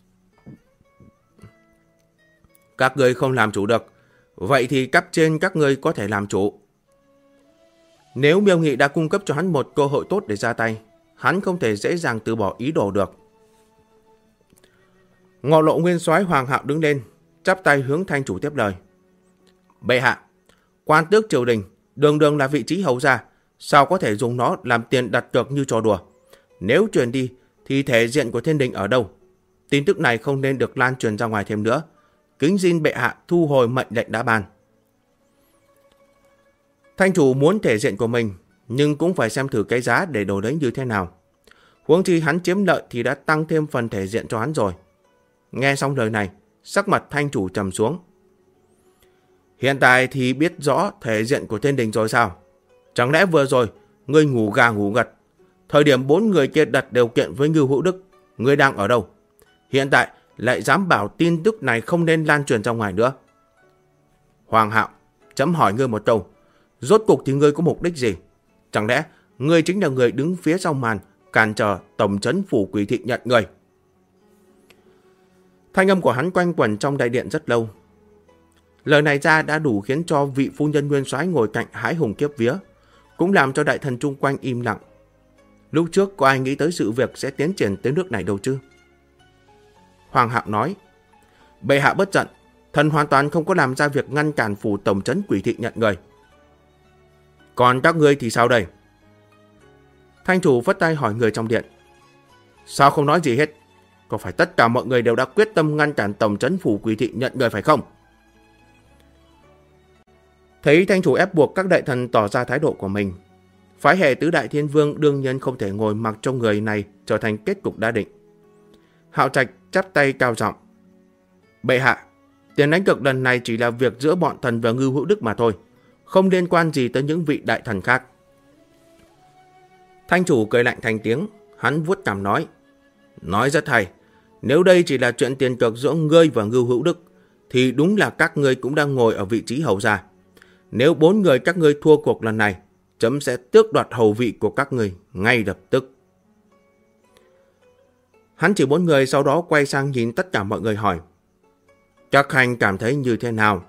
Các ngươi không làm chủ được, vậy thì cấp trên các ngươi có thể làm chủ. Nếu Miêu Nghị đã cung cấp cho hắn một cơ hội tốt để ra tay, hắn không thể dễ dàng từ bỏ ý đồ được. Ngọ Lộ Nguyên Soái Hoàng Hạo đứng lên, chắp tay hướng Thanh chủ tiếp lời. Bệ hạ, quan tước triều đình, đường đường là vị trí hầu gia, sao có thể dùng nó làm tiền đặt cược như trò đùa? Nếu truyền đi, thì thể diện của thiên đình ở đâu? Tin tức này không nên được lan truyền ra ngoài thêm nữa. Kính xin bệ hạ thu hồi mệnh lệnh đã ban. Thanh chủ muốn thể diện của mình, nhưng cũng phải xem thử cái giá để đổi lấy như thế nào. Huống chi hắn chiếm lợi thì đã tăng thêm phần thể diện cho hắn rồi. Nghe xong lời này, sắc mặt Thanh chủ trầm xuống. Hiện tại thì biết rõ thể diện của thiên đình rồi sao? Chẳng lẽ vừa rồi ngươi ngủ gà ngủ gật? Thời điểm 4 người kia đặt điều kiện với Ngưu Hữu Đức, ngươi đang ở đâu? Hiện tại lại dám bảo tin tức này không nên lan truyền ra ngoài nữa. Hoàng Hạo, chấm hỏi ngươi một câu. Rốt cuộc thì ngươi có mục đích gì? Chẳng lẽ ngươi chính là người đứng phía sau màn cản trở tổng trấn phủ Quỷ Thị nhận người? Thanh âm của hắn quanh quẩn trong đại điện rất lâu. Lời này ra đã đủ khiến cho vị phu nhân Nguyên Soái ngồi cạnh hãi hùng kiếp vía, cũng làm cho đại thần chung quanh im lặng. Lúc trước có ai nghĩ tới sự việc sẽ tiến triển tới nước này đâu chứ? Hoàng Hạo nói, bệ hạ bất giận, thần hoàn toàn không có làm ra việc ngăn cản phủ tổng trấn Quỷ Thị nhận người. Còn các ngươi thì sao đây? Thanh chủ vất tay hỏi người trong điện. Sao không nói gì hết? Có phải tất cả mọi người đều đã quyết tâm ngăn cản tổng trấn phủ Quỷ Thị nhận người phải không? Thấy thanh chủ ép buộc các đại thần tỏ ra thái độ của mình, phái hệ tứ đại thiên vương đương nhiên không thể ngồi mặc cho người này trở thành kết cục đã định. Hạo Trạch chắp tay cao giọng. Bệ hạ, tiền đánh cược lần này chỉ là việc giữa bọn thần và Ngưu Hữu Đức mà thôi, không liên quan gì tới những vị đại thần khác. Thanh chủ cười lạnh thành tiếng, hắn vuốt cằm nói. Nói rất hay, nếu đây chỉ là chuyện tiền cược giữa ngươi và Ngưu Hữu Đức, thì đúng là các ngươi cũng đang ngồi ở vị trí hầu gia. Nếu 4 người các ngươi thua cuộc lần này, chấm sẽ tước đoạt hầu vị của các ngươi ngay lập tức. Hắn chỉ 4 người, sau đó quay sang nhìn tất cả mọi người hỏi. Các khanh cảm thấy như thế nào?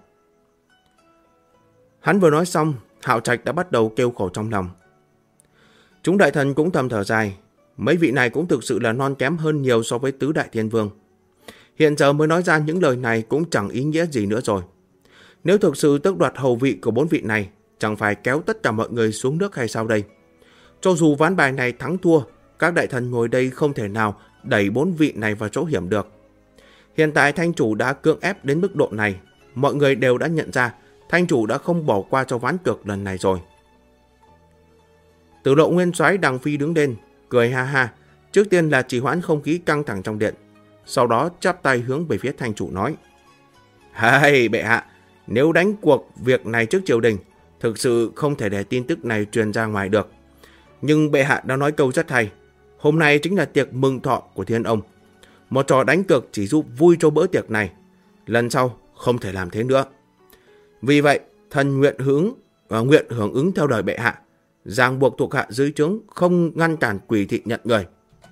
Hắn vừa nói xong, Hạo Trạch đã bắt đầu kêu khổ trong lòng. Chúng đại thần cũng thầm thở dài. Mấy vị này cũng thực sự là non kém hơn nhiều so với tứ đại thiên vương. Hiện giờ mới nói ra những lời này cũng chẳng ý nghĩa gì nữa rồi. Nếu thực sự tước đoạt hầu vị của 4 vị này, chẳng phải kéo tất cả mọi người xuống nước hay sao đây? Cho dù ván bài này thắng thua, các đại thần ngồi đây không thể nào đẩy 4 vị này vào chỗ hiểm được. Hiện tại thanh chủ đã cưỡng ép đến mức độ này, mọi người đều đã nhận ra thanh chủ đã không bỏ qua cho ván cược lần này rồi. Tử Lộ Nguyên Soái Đằng Phi đứng lên, cười ha ha, trước tiên là trì hoãn không khí căng thẳng trong điện, sau đó chắp tay hướng về phía thanh chủ nói. Hay bệ hạ, nếu đánh cuộc việc này trước triều đình, thực sự không thể để tin tức này truyền ra ngoài được. Nhưng bệ hạ đã nói câu rất hay, hôm nay chính là tiệc mừng thọ của thiên ông. Một trò đánh cược chỉ giúp vui cho bữa tiệc này, lần sau không thể làm thế nữa. Vì vậy, thần nguyện hưởng ứng theo lời bệ hạ, ràng buộc thuộc hạ dưới trướng không ngăn cản Quỷ Thị nhận người.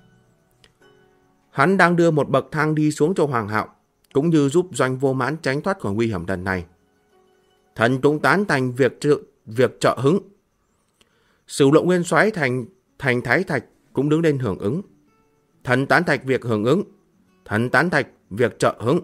Hắn đang đưa một bậc thang đi xuống cho Hoàng Hạo, cũng như giúp Doanh Vô Mãn tránh thoát khỏi nguy hiểm lần này. Thần cũng tán thành việc trợ hứng. Sửu Lộ Nguyên Soái thành Thái Thạch cũng đứng lên hưởng ứng. Thần tán thành việc hưởng ứng. Thần tán thành việc trợ hứng.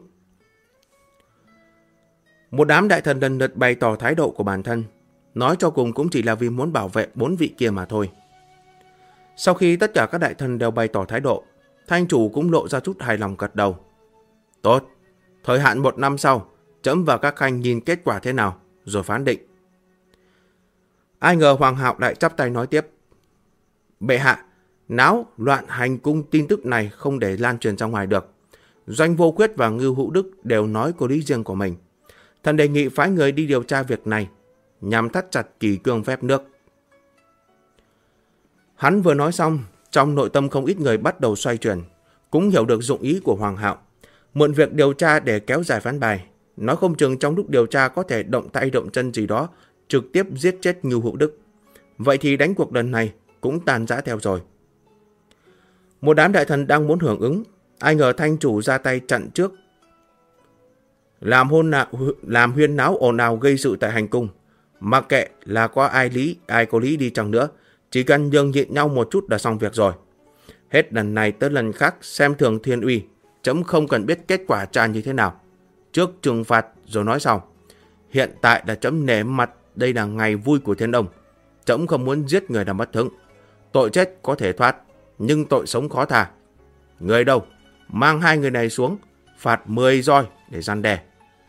Một đám đại thần lần lượt bày tỏ thái độ của bản thân, nói cho cùng cũng chỉ là vì muốn bảo vệ 4 vị kia mà thôi. Sau khi tất cả các đại thần đều bày tỏ thái độ, thanh chủ cũng lộ ra chút hài lòng gật đầu. Tốt, thời hạn 1 năm sau, chấm và các khanh nhìn kết quả thế nào, rồi phán định. Ai ngờ Hoàng Hạo lại chắp tay nói tiếp. Bệ hạ, náo loạn hành cung tin tức này không để lan truyền ra ngoài được. Doanh Vô Khuyết và Ngưu Hữu Đức đều nói có lý riêng của mình. Thần đề nghị phái người đi điều tra việc này, nhằm thắt chặt kỷ cương phép nước. Hắn vừa nói xong, trong nội tâm không ít người bắt đầu xoay chuyển, cũng hiểu được dụng ý của Hoàng Hạo. Mượn việc điều tra để kéo dài ván bài, nói không chừng trong lúc điều tra có thể động tay động chân gì đó, trực tiếp giết chết Ngưu Hữu Đức. Vậy thì đánh cuộc lần này cũng tan rã theo rồi. Một đám đại thần đang muốn hưởng ứng, ai ngờ thanh chủ ra tay chặn trước. Làm huyên náo ồn ào gây sự tại hành cung. Mặc kệ là có ai có lý đi chăng nữa, chỉ cần nhường nhịn nhau một chút là xong việc rồi. Hết lần này tới lần khác xem thường thiên uy, trẫm không cần biết kết quả tra như thế nào. Trước trừng phạt rồi nói sau. Hiện tại là trẫm nể mặt, đây là ngày vui của Thiên Ông. Trẫm không muốn giết người làm mất hứng. Tội chết có thể thoát, nhưng tội sống khó tha. Người đâu? Mang hai người này xuống, phạt 10 roi để răn đe.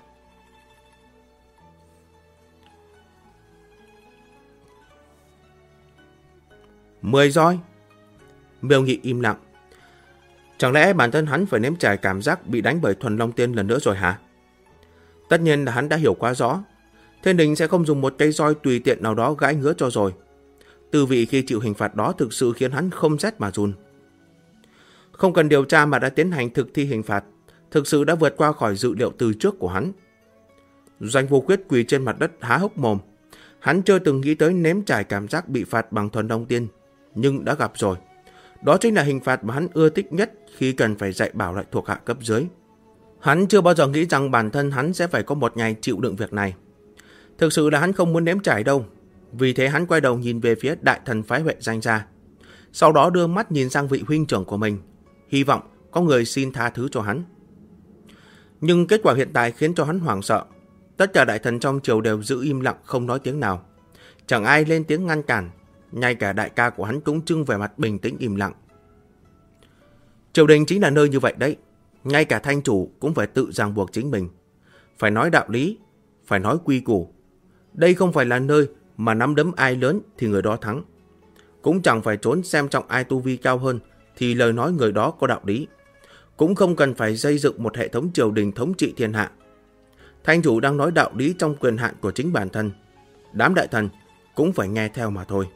Mười roi? Miêu Nghị im lặng. Chẳng lẽ bản thân hắn phải nếm trải cảm giác bị đánh bởi Thuần Long Tiên lần nữa rồi hả? Tất nhiên là hắn đã hiểu quá rõ. Thiên đình sẽ không dùng một cây roi tùy tiện nào đó gãi ngứa cho rồi. Tư vị khi chịu hình phạt đó thực sự khiến hắn không rét mà run. Không cần điều tra mà đã tiến hành thực thi hình phạt, thực sự đã vượt qua khỏi dự liệu từ trước của hắn. Doanh Vô Quyết quỳ trên mặt đất há hốc mồm. Hắn chưa từng nghĩ tới nếm trải cảm giác bị phạt bằng Thuần Long Tiên, nhưng đã gặp rồi. Đó chính là hình phạt mà hắn ưa thích nhất khi cần phải dạy bảo lại thuộc hạ cấp dưới. Hắn chưa bao giờ nghĩ rằng bản thân hắn sẽ phải có một ngày chịu đựng việc này. Thực sự là hắn không muốn nếm trải đâu. Vì thế hắn quay đầu nhìn về phía đại thần phái Huệ Danh gia. Sau đó đưa mắt nhìn sang vị huynh trưởng của mình, hy vọng có người xin tha thứ cho hắn. Nhưng kết quả hiện tại khiến cho hắn hoảng sợ. Tất cả đại thần trong triều đều giữ im lặng không nói tiếng nào. Chẳng ai lên tiếng ngăn cản. Ngay cả đại ca của hắn cũng trưng vẻ mặt bình tĩnh im lặng. Triều đình chính là nơi như vậy đấy. Ngay cả thanh chủ cũng phải tự ràng buộc chính mình. Phải nói đạo lý, phải nói quy củ. Đây không phải là nơi mà nắm đấm ai lớn thì người đó thắng. Cũng chẳng phải trốn xem trọng ai tu vi cao hơn thì lời nói người đó có đạo lý. Cũng không cần phải xây dựng một hệ thống triều đình thống trị thiên hạ. Thanh chủ đang nói đạo lý trong quyền hạn của chính bản thân. Đám đại thần cũng phải nghe theo mà thôi.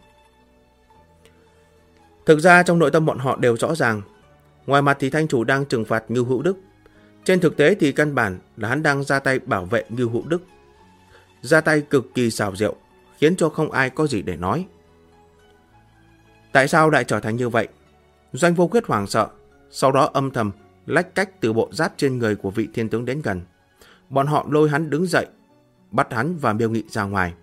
Thực ra trong nội tâm bọn họ đều rõ ràng. Ngoài mặt thì thanh chủ đang trừng phạt Ngưu Hữu Đức. Trên thực tế thì căn bản là hắn đang ra tay bảo vệ Ngưu Hữu Đức. Ra tay cực kỳ xảo diệu, khiến cho không ai có gì để nói. Tại sao lại trở thành như vậy? Doanh Vô Quyết hoảng sợ, sau đó âm thầm lách cách từ bộ giáp trên người của vị thiên tướng đến gần. Bọn họ lôi hắn đứng dậy, bắt hắn và Miêu Nghị ra ngoài.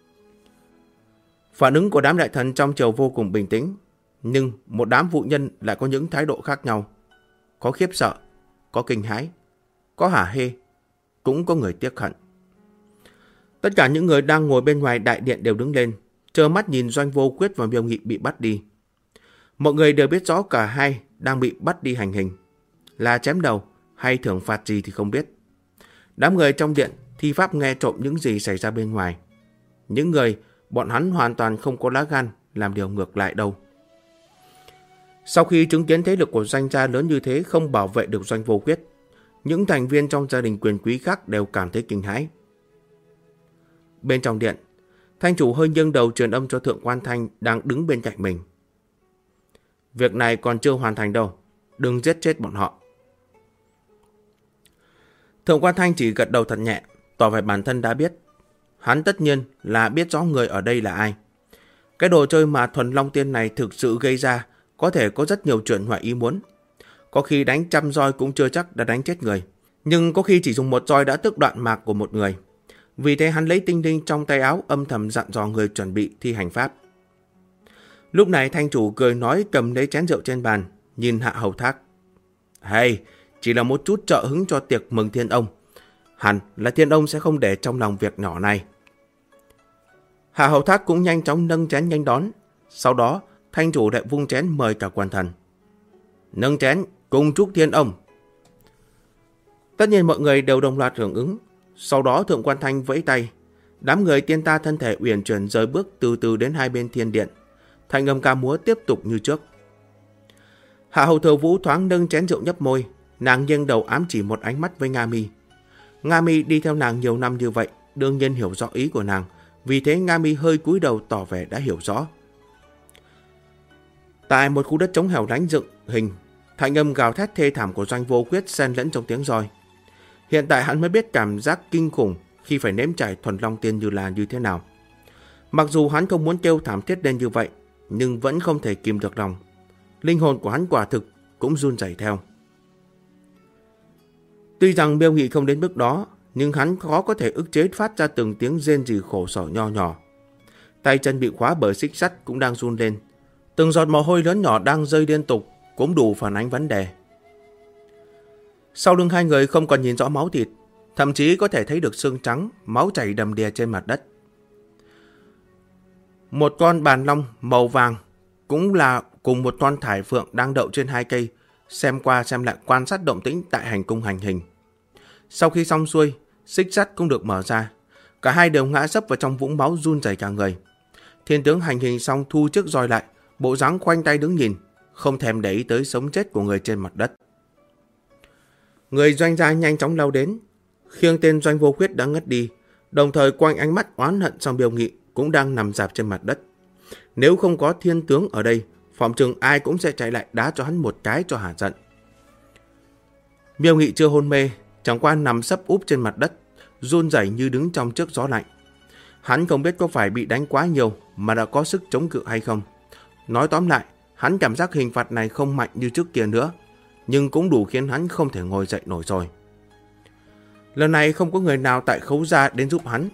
Phản ứng của đám đại thần trong triều vô cùng bình tĩnh, nhưng một đám vụ nhân lại có những thái độ khác nhau. Có khiếp sợ, có kinh hãi, có hả hê, cũng có người tiếc hận. Tất cả những người đang ngồi bên ngoài đại điện đều đứng lên, trơ mắt nhìn Doanh Vô Quyết và Miêu Nghị bị bắt đi. Mọi người đều biết rõ cả hai đang bị bắt đi hành hình. Là chém đầu hay thưởng phạt gì thì không biết. Đám người trong điện thi pháp nghe trộm những gì xảy ra bên ngoài. Những người bọn hắn hoàn toàn không có lá gan làm điều ngược lại đâu. Sau khi chứng kiến thế lực của Doanh gia lớn như thế không bảo vệ được Doanh Vô Quyết, những thành viên trong gia đình quyền quý khác đều cảm thấy kinh hãi. Bên trong điện, thanh chủ hơi nghiêng đầu truyền âm cho Thượng Quan Thanh đang đứng bên cạnh mình. Việc này còn chưa hoàn thành đâu, đừng giết chết bọn họ. Thượng Quan Thanh chỉ gật đầu thật nhẹ, tỏ vẻ bản thân đã biết. Hắn tất nhiên là biết rõ người ở đây là ai. Cái đồ chơi mà Thuần Long Tiên này thực sự gây ra có thể có rất nhiều chuyện ngoài ý muốn. Có khi đánh 100 roi cũng chưa chắc đã đánh chết người, nhưng có khi chỉ dùng một roi đã tước đoạn mạc của một người. Vì thế hắn lấy tinh linh trong tay áo âm thầm dặn dò người chuẩn bị thi hành pháp. Lúc này thanh chủ cười nói cầm lấy chén rượu trên bàn, nhìn Hạ Hầu Thác. Hay, chỉ là một chút trợ hứng cho tiệc mừng Thiên Ông. Hẳn là Thiên Ông sẽ không để trong lòng việc nhỏ này. Hạ Hầu Thác cũng nhanh chóng nâng chén nhanh đón. Sau đó thanh chủ lại vung chén mời cả quần thần. Nâng chén cùng chúc Thiên Ông. Tất nhiên mọi người đều đồng loạt hưởng ứng. Sau đó Thượng Quan Thanh vẫy tay. Đám người tiên ta thân thể uyển chuyển rời bước từ từ đến hai bên thiên điện. Thanh âm ca múa tiếp tục như trước. Hạ Hầu Thừa Vũ thoáng nâng chén rượu nhấp môi. Nàng nghiêng đầu ám chỉ một ánh mắt với Nga Mi. Nga Mi đi theo nàng nhiều năm như vậy, đương nhiên hiểu rõ ý của nàng. Vì thế Nga Mi hơi cúi đầu tỏ vẻ đã hiểu rõ. Tại một khu đất trống hẻo lánh dựng hình, thanh âm gào thét thê thảm của Doanh Vô Quyết xen lẫn trong tiếng roi. Hiện tại hắn mới biết cảm giác kinh khủng khi phải nếm trải Thuần Long Tiên như thế nào. Mặc dù hắn không muốn kêu thảm thiết lên như vậy, nhưng vẫn không thể kìm được lòng. Linh hồn của hắn quả thực cũng run rẩy theo. Tuy rằng Miêu Nghị không đến mức đó, nhưng hắn khó có thể ức chế phát ra từng tiếng rên rỉ khổ sở nho nhỏ. Tay chân bị khóa bởi xích sắt cũng đang run lên. Từng giọt mồ hôi lớn nhỏ đang rơi liên tục cũng đủ phản ánh vấn đề. Sau lưng hai người không còn nhìn rõ máu thịt, thậm chí có thể thấy được xương trắng, máu chảy đầm đìa trên mặt đất. Một con bàn long màu vàng, cũng là cùng một con thải phượng đang đậu trên hai cây, xem qua xem lại quan sát động tĩnh tại hành cung hành hình. Sau khi xong xuôi, xích sắt cũng được mở ra. Cả hai đều ngã sấp vào trong vũng máu run rẩy cả người. Thiên tướng hành hình xong thu chiếc roi lại, bộ dáng khoanh tay đứng nhìn, không thèm để ý tới sống chết của người trên mặt đất. Người Doanh gia nhanh chóng lao đến, khiêng tên Doanh Vô Khuyết đã ngất đi, đồng thời quanh ánh mắt oán hận sang Miêu Nghị cũng đang nằm rạp trên mặt đất. Nếu không có thiên tướng ở đây, phỏng chừng ai cũng sẽ chạy lại đá cho hắn một cái cho hả giận. Miêu Nghị chưa hôn mê, chẳng qua nằm sấp úp trên mặt đất, run rẩy như đứng trong trước gió lạnh. Hắn không biết có phải bị đánh quá nhiều mà đã có sức chống cự hay không. Nói tóm lại, hắn cảm giác hình phạt này không mạnh như trước kia nữa, nhưng cũng đủ khiến hắn không thể ngồi dậy nổi rồi. Lần này không có người nào tại Khấu gia đến giúp hắn.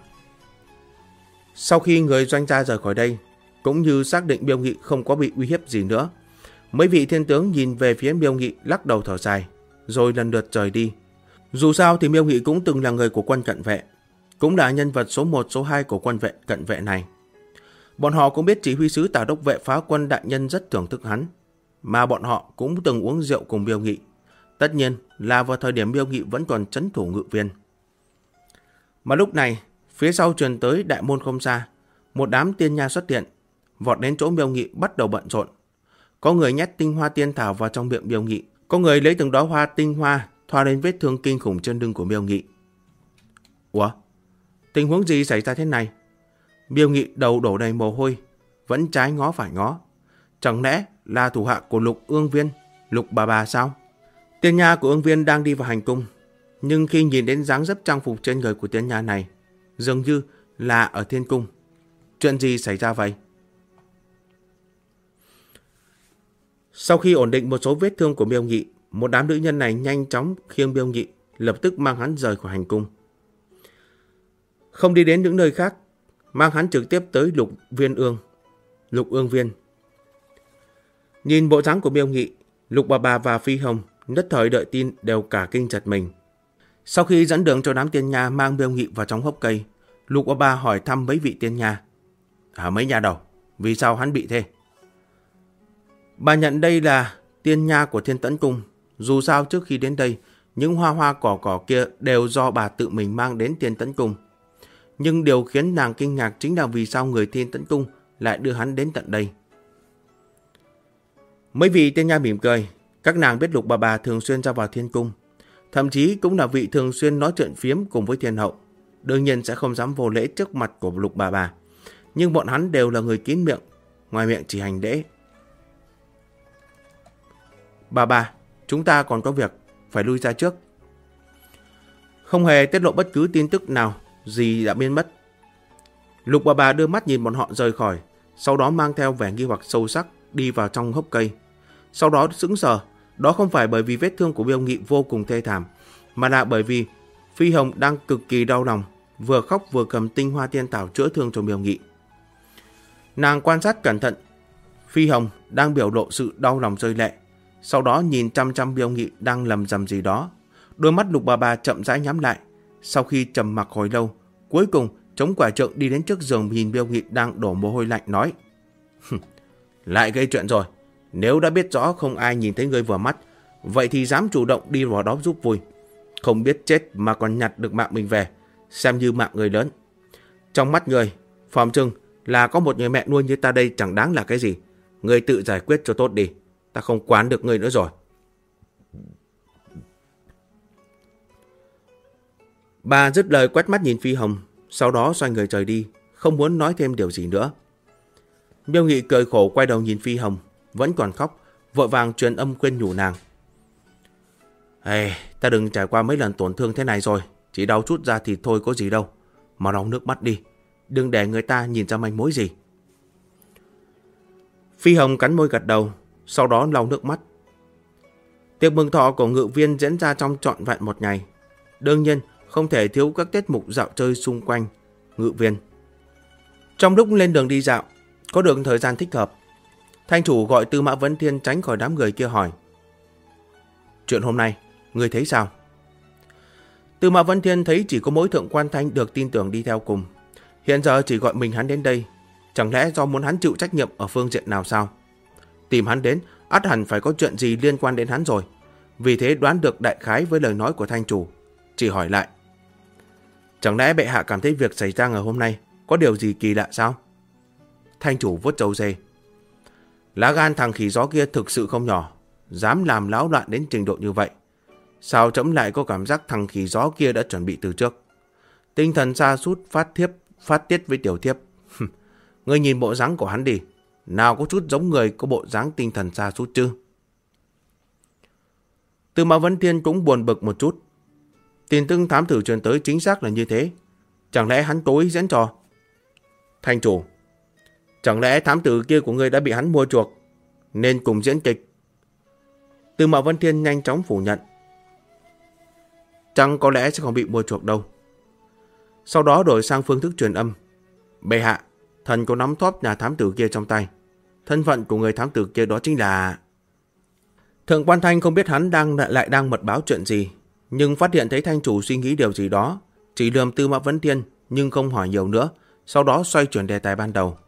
Sau khi người Doanh gia rời khỏi đây, cũng như xác định Miêu Nghị không có bị uy hiếp gì nữa, mấy vị thiên tướng nhìn về phía Miêu Nghị lắc đầu thở dài, rồi lần lượt rời đi. Dù sao thì Miêu Nghị cũng từng là người của quân cận vệ, cũng là nhân vật số 1 số 2 của quân vệ cận vệ này. Bọn họ cũng biết chỉ huy sứ Tả Đốc vệ phá quân đại nhân rất thưởng thức hắn, mà bọn họ cũng từng uống rượu cùng Miêu Nghị. Tất nhiên là vào thời điểm Miêu Nghị vẫn còn trấn thủ Ngự Viên. Mà lúc này, phía sau truyền tới đại môn không xa, một đám tiên nha xuất hiện, vọt đến chỗ Miêu Nghị bắt đầu bận rộn. Có người nhét tinh hoa tiên thảo vào trong miệng Miêu Nghị, có người lấy từng đóa hoa tinh hoa thoa lên vết thương kinh khủng trên lưng của Miêu Nghị. Ủa? Tình huống gì xảy ra thế này? Miêu Nghị đầu đổ đầy mồ hôi, vẫn trái ngó phải ngó. Chẳng lẽ là thủ hạ của Lục Ương Viên, Lục bà sao? Tiên nha của Ương Viên đang đi vào hành cung, nhưng khi nhìn đến dáng dấp trang phục trên người của tiên nha này, dường như là ở thiên cung. Chuyện gì xảy ra vậy? Sau khi ổn định một số vết thương của Miêu Nghị, một đám nữ nhân này nhanh chóng khiêng Miêu Nghị, lập tức mang hắn rời khỏi hành cung. Không đi đến những nơi khác, mang hắn trực tiếp tới Lục Ương Viên. Nhìn bộ dáng của Miêu Nghị, Lục bà và Phi Hồng nhất thời đợi tin đều cả kinh giật mình. Sau khi dẫn đường cho đám tiên nha mang Miêu Nghị vào trong hốc cây, Lục bà hỏi thăm mấy vị tiên nha. Mấy nhà đầu, vì sao hắn bị thế? Bà nhận đây là tiên nha của Thiên Tẫn Cung. Dù sao trước khi đến đây, những hoa cỏ kia đều do bà tự mình mang đến Thiên Tẫn Cung. Nhưng điều khiến nàng kinh ngạc chính là vì sao người Thiên Tẫn Cung lại đưa hắn đến tận đây. Mấy vị tiên nha mỉm cười, các nàng biết Lục bà thường xuyên ra vào Thiên Cung, thậm chí cũng là vị thường xuyên nói chuyện phiếm cùng với Thiên Hậu, đương nhiên sẽ không dám vô lễ trước mặt của Lục bà. Nhưng bọn hắn đều là người kín miệng, ngoài miệng chỉ hành lễ. Bà, chúng ta còn có việc, phải lui ra trước. Không hề tiết lộ bất cứ tin tức nào, gì đã biến mất. Lục bà đưa mắt nhìn bọn họ rời khỏi, sau đó mang theo vẻ nghi hoặc sâu sắc đi vào trong hốc cây. Sau đó sững sờ, đó không phải bởi vì vết thương của Miêu Nghị vô cùng thê thảm, mà là bởi vì Phi Hồng đang cực kỳ đau lòng, vừa khóc vừa cầm tinh hoa tiên thảo chữa thương cho Miêu Nghị. Nàng quan sát cẩn thận, Phi Hồng đang biểu lộ sự đau lòng rơi lệ, sau đó nhìn chăm chăm Miêu Nghị đang lầm rầm gì đó. Đôi mắt Lục bà chậm rãi nhắm lại, sau khi trầm mặc hồi lâu, cuối cùng chống quả trượng đi đến trước giường nhìn Miêu Nghị đang đổ mồ hôi lạnh nói: Lại gây chuyện rồi, nếu đã biết rõ không ai nhìn thấy ngươi vừa mắt, vậy thì dám chủ động đi vào đó giúp vui. Không biết chết mà còn nhặt được mạng mình về, xem như mạng người lớn. Trong mắt người, phỏng chừng là có một người mẹ nuôi như ta đây chẳng đáng là cái gì. Ngươi tự giải quyết cho tốt đi, ta không quán được ngươi nữa rồi. Bà dứt lời quét mắt nhìn Phi Hồng, sau đó xoay người rời đi, không muốn nói thêm điều gì nữa. Miêu Nghị cười khổ quay đầu nhìn Phi Hồng, vẫn còn khóc, vội vàng truyền âm khuyên nhủ nàng. Ta đừng trải qua mấy lần tổn thương thế này rồi, chỉ đau chút ra thì thôi có gì đâu. Mà lau nước mắt đi, đừng để người ta nhìn ra manh mối gì. Phi Hồng cắn môi gật đầu, sau đó lau nước mắt. Tiệc mừng thọ của Ngự Viên diễn ra trong trọn vẹn một ngày. Đương nhiên, không thể thiếu các tiết mục dạo chơi xung quanh Ngự Viên. Trong lúc lên đường đi dạo, có được thời gian thích hợp, Thanh chủ gọi Tư Mã Vấn Thiên tránh khỏi đám người kia hỏi: Chuyện hôm nay, Ngươi thấy sao? Tư Mã Vân Thiên thấy chỉ có mỗi Thượng Quan Thanh được tin tưởng đi theo cùng. Hiện giờ chỉ gọi mình hắn đến đây, chẳng lẽ do muốn hắn chịu trách nhiệm ở phương diện nào sao? Tìm hắn đến, ắt hẳn phải có chuyện gì liên quan đến hắn rồi. Vì thế đoán được đại khái với lời nói của Thanh chủ, chỉ hỏi lại. Chẳng lẽ bệ hạ cảm thấy việc xảy ra ngày hôm nay có điều gì kỳ lạ sao? Thanh chủ vuốt râu dê. Lá gan thằng khỉ gió kia thực sự không nhỏ, dám làm náo loạn đến trình độ như vậy. Sao trẫm lại có cảm giác thằng khỉ gió kia đã chuẩn bị từ trước? Tinh thần sa sút phát tiết với tiểu thiếp. Ngươi nhìn bộ dáng của hắn đi, nào có chút giống người có bộ dáng tinh thần sa sút chứ? Tư Mã Vân Thiên cũng buồn bực một chút. Tin tức thám tử truyền tới chính xác là như thế. Chẳng lẽ hắn tối diễn trò? Thanh chủ, chẳng lẽ thám tử kia của ngươi đã bị hắn mua chuộc nên cùng diễn kịch? Tư Mã Vân Thiên nhanh chóng phủ nhận. Chẳng có lẽ sẽ không bị mua chuộc đâu. Sau đó đổi sang phương thức truyền âm. Bệ hạ, thần có nắm thóp nhà thám tử kia trong tay. Thân phận của người thám tử kia đó chính là... Thượng Quan Thanh không biết hắn lại đang mật báo chuyện gì, nhưng phát hiện thấy Thanh chủ suy nghĩ điều gì đó, chỉ lườm Tư Mã Vân Thiên nhưng không hỏi nhiều nữa, sau đó xoay chuyển đề tài ban đầu.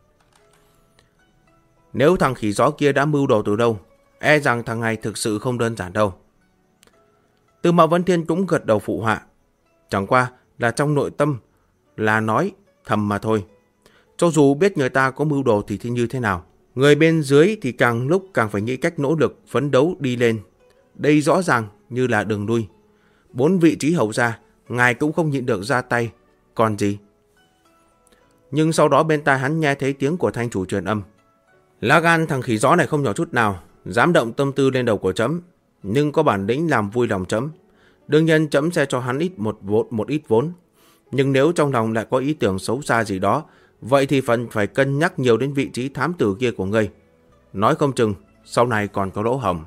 Nếu thằng khỉ gió kia đã mưu đồ từ đâu, e rằng thằng này thực sự không đơn giản đâu. Tư Mã Vân Thiên cũng gật đầu phụ họa. Chẳng qua là trong nội tâm là nói thầm mà thôi. Cho dù biết người ta có mưu đồ thì như thế nào, người bên dưới thì càng lúc càng phải nghĩ cách nỗ lực phấn đấu đi lên. Đây rõ ràng như là đường lui. 4 vị trí hầu gia, ngài cũng không nhịn được ra tay, còn gì? Nhưng sau đó bên tai hắn nghe thấy tiếng của Thanh chủ truyền âm. Lá gan thằng khỉ gió này không nhỏ chút nào, dám động tâm tư lên đầu của trẫm, nhưng có bản lĩnh làm vui lòng trẫm. Đương nhiên trẫm sẽ cho hắn một ít vốn. Nhưng nếu trong lòng lại có ý tưởng xấu xa gì đó, vậy thì phải cân nhắc nhiều đến vị trí thám tử kia của ngươi. Nói không chừng sau này còn có lỗ hổng.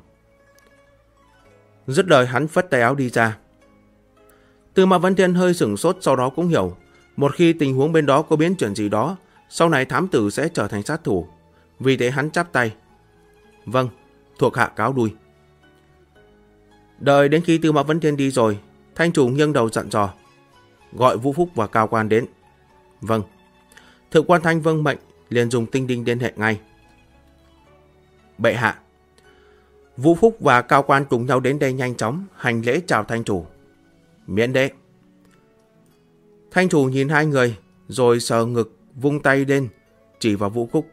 Dứt lời hắn phất tay áo đi ra. Tư Mã Vân Thiên hơi sửng sốt, sau đó cũng hiểu. Một khi tình huống bên đó có biến chuyển gì đó, sau này thám tử sẽ trở thành sát thủ. Vì thế hắn chắp tay. Vâng, thuộc hạ cáo lui. Đợi đến khi Tư Mã Vân Thiên đi rồi, Thanh chủ nghiêng đầu dặn dò. Gọi Vũ Phúc và Cao Quan đến. Vâng. Thượng Quan Thanh vâng mệnh, liền dùng tinh đinh liên hệ ngay. Bệ hạ. Vũ Phúc và Cao Quan cùng nhau đến đây nhanh chóng hành lễ chào Thanh chủ. Miễn đế. Thanh chủ nhìn hai người, rồi sờ ngực, vung tay lên, chỉ vào Vũ Phúc.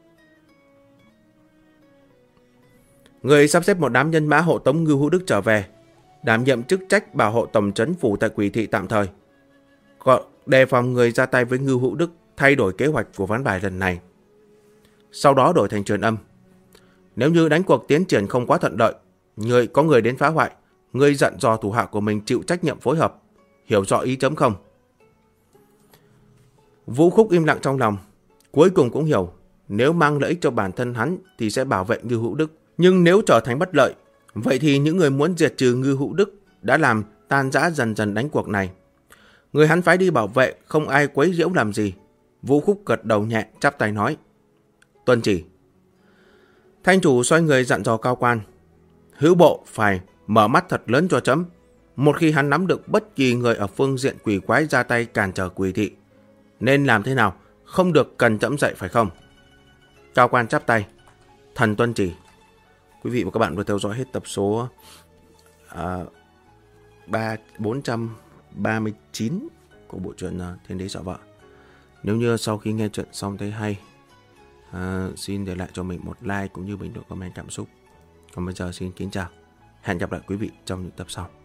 Người sắp xếp một đám nhân mã hộ tống Ngưu Hữu Đức trở về, đảm nhiệm chức trách bảo hộ tổng trấn phủ tại Quỷ thị tạm thời. Đề phòng người ra tay với Ngưu Hữu Đức thay đổi kế hoạch của ván bài lần này. Sau đó đổi thành truyền âm. Nếu như đánh cuộc tiến triển không quá thuận lợi, có người đến phá hoại, ngươi dặn dò thủ hạ của mình chịu trách nhiệm phối hợp. Hiểu rõ ý chấm không? Vũ Khúc im lặng trong lòng. Cuối cùng cũng hiểu, nếu mang lợi ích cho bản thân hắn thì sẽ bảo vệ Ngưu Hữu Đức. Nhưng nếu trở thành bất lợi, vậy thì những người muốn diệt trừ Ngưu Hữu Đức đã làm tan rã dần dần đánh cuộc này. Người hắn phái đi bảo vệ, không ai quấy nhiễu làm gì. Vũ Khúc gật đầu nhẹ, chắp tay nói. Tuân chỉ. Thanh chủ xoay người dặn dò Cao Quan. Hữu bộ phải mở mắt thật lớn cho chấm. Một khi hắn nắm được bất kỳ người ở phương diện quỷ quái ra tay cản trở Quỷ thị, nên làm thế nào? Không được cần chấm dạy phải không? Cao Quan chắp tay. Thần tuân chỉ. Quý vị và các bạn vừa theo dõi hết tập số 439 của bộ truyện Thiên Đế Sợ Vợ. Nếu như sau khi nghe chuyện xong thấy hay, xin để lại cho mình một like cũng như bình luận comment cảm xúc. Còn bây giờ xin kính chào. Hẹn gặp lại quý vị trong những tập sau.